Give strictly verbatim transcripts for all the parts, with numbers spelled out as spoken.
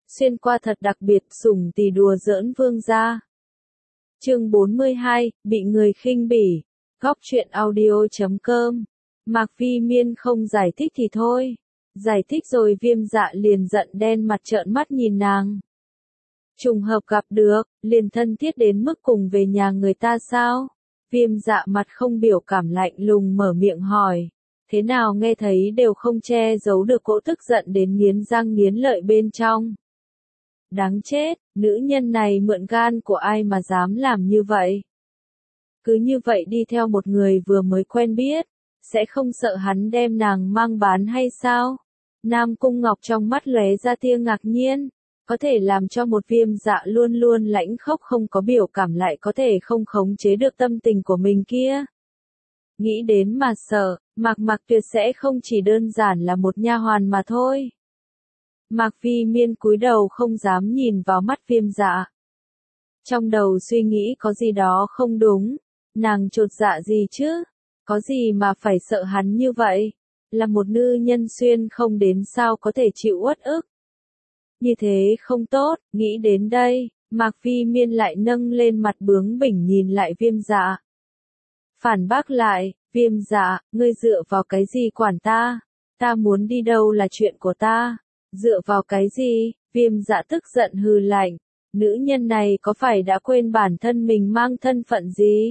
xuyên qua thật đặc biệt sủng tì đùa giỡn vương gia. Chương bốn mươi hai, bị người khinh bỉ. Góc truyện audio chấm com. Mạc Vi Miên không giải thích thì thôi. Giải thích rồi Viêm Dạ liền giận đen mặt trợn mắt nhìn nàng. Trùng hợp gặp được, liền thân thiết đến mức cùng về nhà người ta sao? Viêm Dạ mặt không biểu cảm lạnh lùng mở miệng hỏi. Thế nào nghe thấy đều không che giấu được cỗ tức giận đến nghiến răng nghiến lợi bên trong. Đáng chết, nữ nhân này mượn gan của ai mà dám làm như vậy? Cứ như vậy đi theo một người vừa mới quen biết, sẽ không sợ hắn đem nàng mang bán hay sao? Nam Cung Ngọc trong mắt lóe ra tia ngạc nhiên, có thể làm cho một Viêm Dạ luôn luôn lãnh khốc không có biểu cảm lại có thể không khống chế được tâm tình của mình kia. Nghĩ đến mà sợ, Mạc Mạc Tuyệt sẽ không chỉ đơn giản là một nha hoàn mà thôi. Mạc Vi Miên cúi đầu không dám nhìn vào mắt Viêm Dạ. Trong đầu suy nghĩ có gì đó không đúng, nàng chột dạ gì chứ, có gì mà phải sợ hắn như vậy, là một nữ nhân xuyên không đến sao có thể chịu uất ức. Như thế không tốt, nghĩ đến đây, Mạc Vi Miên lại nâng lên mặt bướng bỉnh nhìn lại Viêm Dạ. Phản bác lại, Viêm Dạ, ngươi dựa vào cái gì quản ta, ta muốn đi đâu là chuyện của ta. Dựa vào cái gì? Viêm Dạ tức giận hừ lạnh. Nữ nhân này có phải đã quên bản thân mình mang thân phận gì?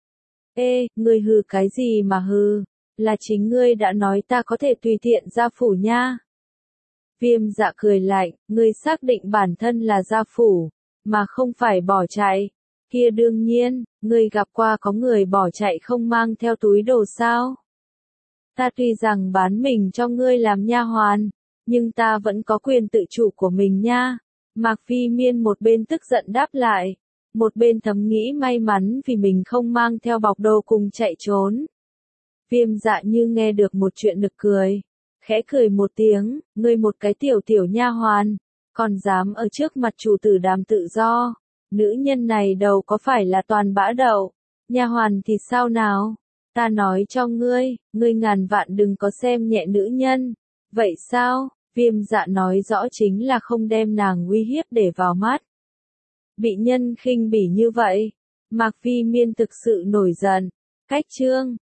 Ê, ngươi hừ cái gì mà hừ? Là chính ngươi đã nói ta có thể tùy tiện ra phủ nha. Viêm Dạ cười lạnh, ngươi xác định bản thân là gia phủ, mà không phải bỏ chạy. Kia đương nhiên, ngươi gặp qua có người bỏ chạy không mang theo túi đồ sao? Ta tuy rằng bán mình cho ngươi làm nha hoàn, nhưng ta vẫn có quyền tự chủ của mình nha. Mạc Vi Miên một bên tức giận đáp lại, một bên thầm nghĩ may mắn vì mình không mang theo bọc đồ cùng chạy trốn. Viêm Dạ như nghe được một chuyện nực cười, khẽ cười một tiếng, ngươi một cái tiểu tiểu nha hoàn, còn dám ở trước mặt chủ tử đàm tự do, nữ nhân này đầu có phải là toàn bã đậu, nha hoàn thì sao nào? Ta nói cho ngươi, ngươi ngàn vạn đừng có xem nhẹ nữ nhân. Vậy sao? Viêm Dạ nói rõ chính là không đem nàng uy hiếp để vào mắt. Bị nhân khinh bỉ như vậy, Mạc Vi Miên thực sự nổi giận. Cách chương,